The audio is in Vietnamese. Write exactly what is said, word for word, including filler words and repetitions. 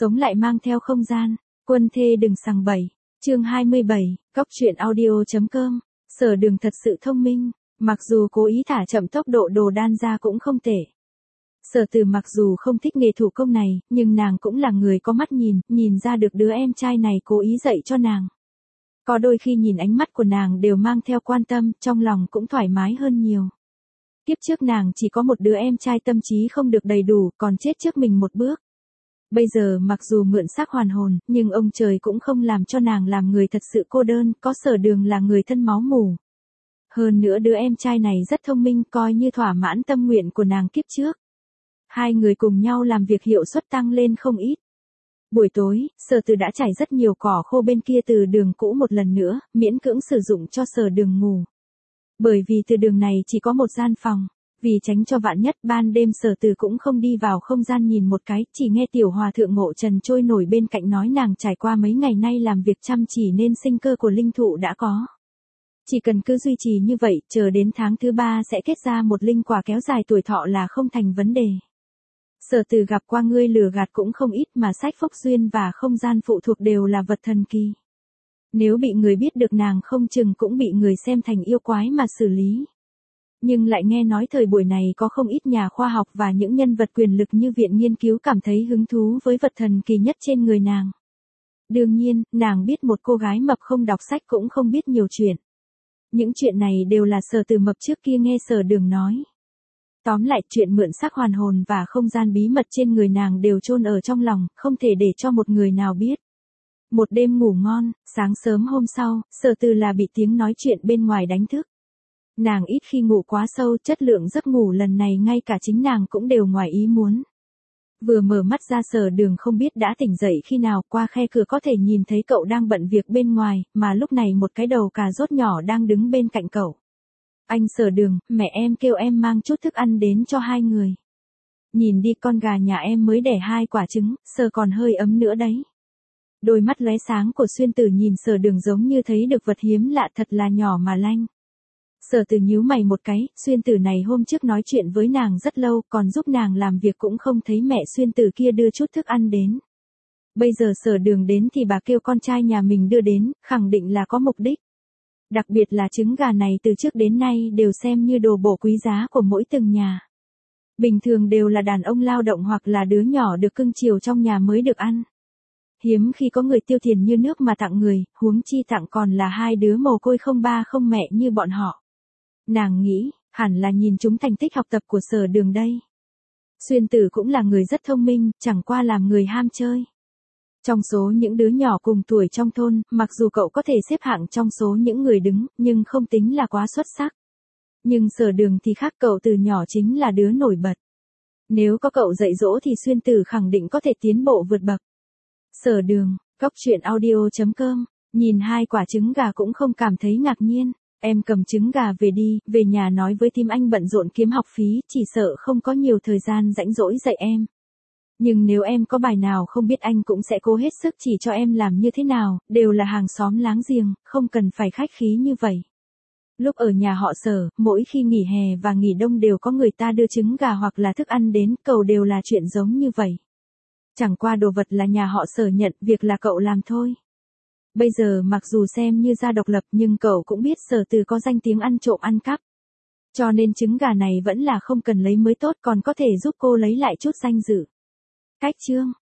Sống lại mang theo không gian, quân thê đừng sằng bậy. Chương hai mươi bảy, Cóc truyện audio chấm com. Sở Đường thật sự thông minh, mặc dù cố ý thả chậm tốc độ đồ đan ra cũng không tệ. Sở Từ mặc dù không thích nghề thủ công này, nhưng nàng cũng là người có mắt nhìn, nhìn ra được đứa em trai này cố ý dạy cho nàng. Có đôi khi nhìn ánh mắt của nàng đều mang theo quan tâm, trong lòng cũng thoải mái hơn nhiều. Kiếp trước nàng chỉ có một đứa em trai tâm trí không được đầy đủ, còn chết trước mình một bước. Bây giờ mặc dù mượn xác hoàn hồn, nhưng ông trời cũng không làm cho nàng làm người thật sự cô đơn, có Sở Đường là người thân máu mủ. Hơn nữa đứa em trai này rất thông minh, coi như thỏa mãn tâm nguyện của nàng kiếp trước. Hai người cùng nhau làm việc hiệu suất tăng lên không ít. Buổi tối, Sở Từ đã trải rất nhiều cỏ khô bên kia từ đường cũ một lần nữa, miễn cưỡng sử dụng cho Sở Đường ngủ. Bởi vì từ đường này chỉ có một gian phòng, vì tránh cho vạn nhất ban đêm Sở Từ cũng không đi vào không gian nhìn một cái, chỉ nghe tiểu hòa thượng Ngộ Trần trôi nổi bên cạnh nói nàng trải qua mấy ngày nay làm việc chăm chỉ nên sinh cơ của linh thụ đã có. Chỉ cần cứ duy trì như vậy, chờ đến tháng thứ ba sẽ kết ra một linh quả kéo dài tuổi thọ là không thành vấn đề. Sở Từ gặp qua ngươi lừa gạt cũng không ít mà sách phúc duyên và không gian phụ thuộc đều là vật thần kỳ. Nếu bị người biết được nàng không chừng cũng bị người xem thành yêu quái mà xử lý. Nhưng lại nghe nói thời buổi này có không ít nhà khoa học và những nhân vật quyền lực như viện nghiên cứu cảm thấy hứng thú với vật thần kỳ nhất trên người nàng. Đương nhiên, nàng biết một cô gái mập không đọc sách cũng không biết nhiều chuyện. Những chuyện này đều là Sở Từ mập trước kia nghe Sở Đường nói. Tóm lại chuyện mượn xác hoàn hồn và không gian bí mật trên người nàng đều chôn ở trong lòng, không thể để cho một người nào biết. Một đêm ngủ ngon, sáng sớm hôm sau, Sở Từ là bị tiếng nói chuyện bên ngoài đánh thức. Nàng ít khi ngủ quá sâu, chất lượng giấc ngủ lần này ngay cả chính nàng cũng đều ngoài ý muốn. Vừa mở mắt ra Sở Đường không biết đã tỉnh dậy khi nào, qua khe cửa có thể nhìn thấy cậu đang bận việc bên ngoài, mà lúc này một cái đầu cà rốt nhỏ đang đứng bên cạnh cậu. Anh Sở Đường, mẹ em kêu em mang chút thức ăn đến cho hai người. Nhìn đi con gà nhà em mới đẻ hai quả trứng, Sở còn hơi ấm nữa đấy. Đôi mắt lóe sáng của Xuyên Tử nhìn Sở Đường giống như thấy được vật hiếm lạ thật là nhỏ mà lanh. Sở Từ nhíu mày một cái, Xuyên Tử này hôm trước nói chuyện với nàng rất lâu, còn giúp nàng làm việc cũng không thấy mẹ Xuyên Tử kia đưa chút thức ăn đến. Bây giờ Sở Đường đến thì bà kêu con trai nhà mình đưa đến, khẳng định là có mục đích. Đặc biệt là trứng gà này từ trước đến nay đều xem như đồ bổ quý giá của mỗi từng nhà. Bình thường đều là đàn ông lao động hoặc là đứa nhỏ được cưng chiều trong nhà mới được ăn. Hiếm khi có người tiêu tiền như nước mà tặng người, huống chi tặng còn là hai đứa mồ côi không ba không mẹ như bọn họ. Nàng nghĩ, hẳn là nhìn chúng thành tích học tập của Sở Đường đây. Xuyên Tử cũng là người rất thông minh, chẳng qua làm người ham chơi. Trong số những đứa nhỏ cùng tuổi trong thôn, mặc dù cậu có thể xếp hạng trong số những người đứng, nhưng không tính là quá xuất sắc. Nhưng Sở Đường thì khác, cậu từ nhỏ chính là đứa nổi bật. Nếu có cậu dạy dỗ thì Xuyên Tử khẳng định có thể tiến bộ vượt bậc. Sở Đường, Cóc truyện audio chấm com, nhìn hai quả trứng gà cũng không cảm thấy ngạc nhiên. Em cầm trứng gà về đi, về nhà nói với thím anh bận rộn kiếm học phí, chỉ sợ không có nhiều thời gian rảnh rỗi dạy em. Nhưng nếu em có bài nào không biết anh cũng sẽ cố hết sức chỉ cho em làm như thế nào, đều là hàng xóm láng giềng, không cần phải khách khí như vậy. Lúc ở nhà họ Sở, mỗi khi nghỉ hè và nghỉ đông đều có người ta đưa trứng gà hoặc là thức ăn đến, cầu đều là chuyện giống như vậy. Chẳng qua đồ vật là nhà họ Sở nhận, việc là cậu làm thôi. Bây giờ mặc dù xem như gia độc lập nhưng cậu cũng biết Sở Từ có danh tiếng ăn trộm ăn cắp. Cho nên trứng gà này vẫn là không cần lấy mới tốt, còn có thể giúp cô lấy lại chút danh dự. Cách chương